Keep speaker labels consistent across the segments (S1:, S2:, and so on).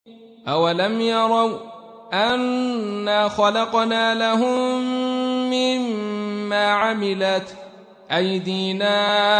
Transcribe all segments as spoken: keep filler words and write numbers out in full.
S1: أولم يروا أنا خلقنا لهم مما عملت أيدينا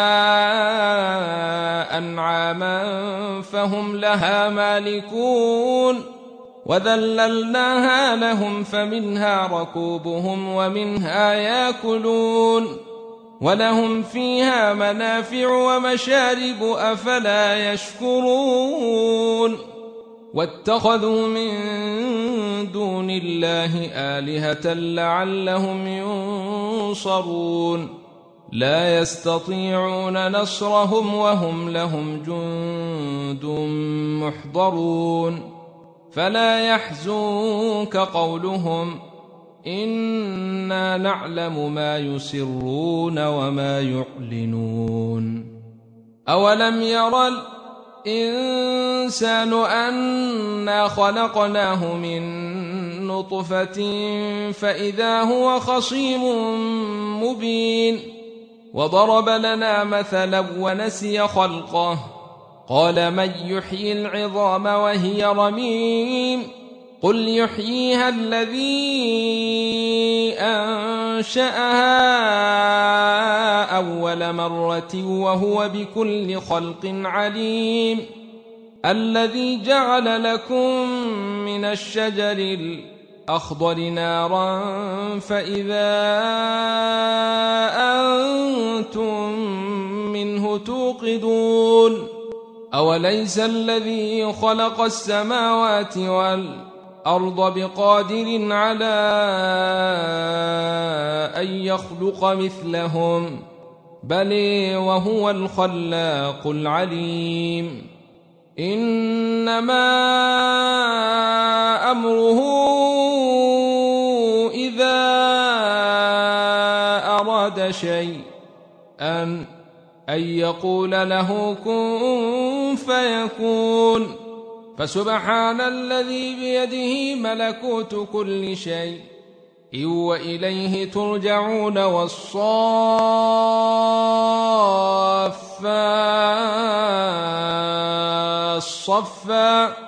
S1: أنعاما فهم لها مالكون وذللناها لهم فمنها ركوبهم ومنها يأكلون ولهم فيها منافع ومشارب أفلا يشكرون واتخذوا من دون الله آلهة لعلهم ينصرون لا يستطيعون نصرهم وهم لهم جند محضرون فلا يحزنك قولهم إنا نعلم ما يسرون وما يعلنون أولم يرى الإنسان أنا خلقناه من نطفة فإذا هو خصيم مبين وضرب لنا مثلا ونسي خلقه قال من يحيي العظام وهي رميم قل يحييها الذي أنشأها أول مرة وهو بكل خلق عليم الذي جعل لكم من الشجر الأخضر نارا فإذا أنتم منه توقدون أوليس الذي خلق السماوات والأرض بقادر على أن يخلق مثلهم بل وهو الخلاق العليم إنما أمره إذا أراد شيئا أن يقول له كن فيكون فسبحان الذي بيده ملكوت كل شيء وإليه ترجعون والصافات صفا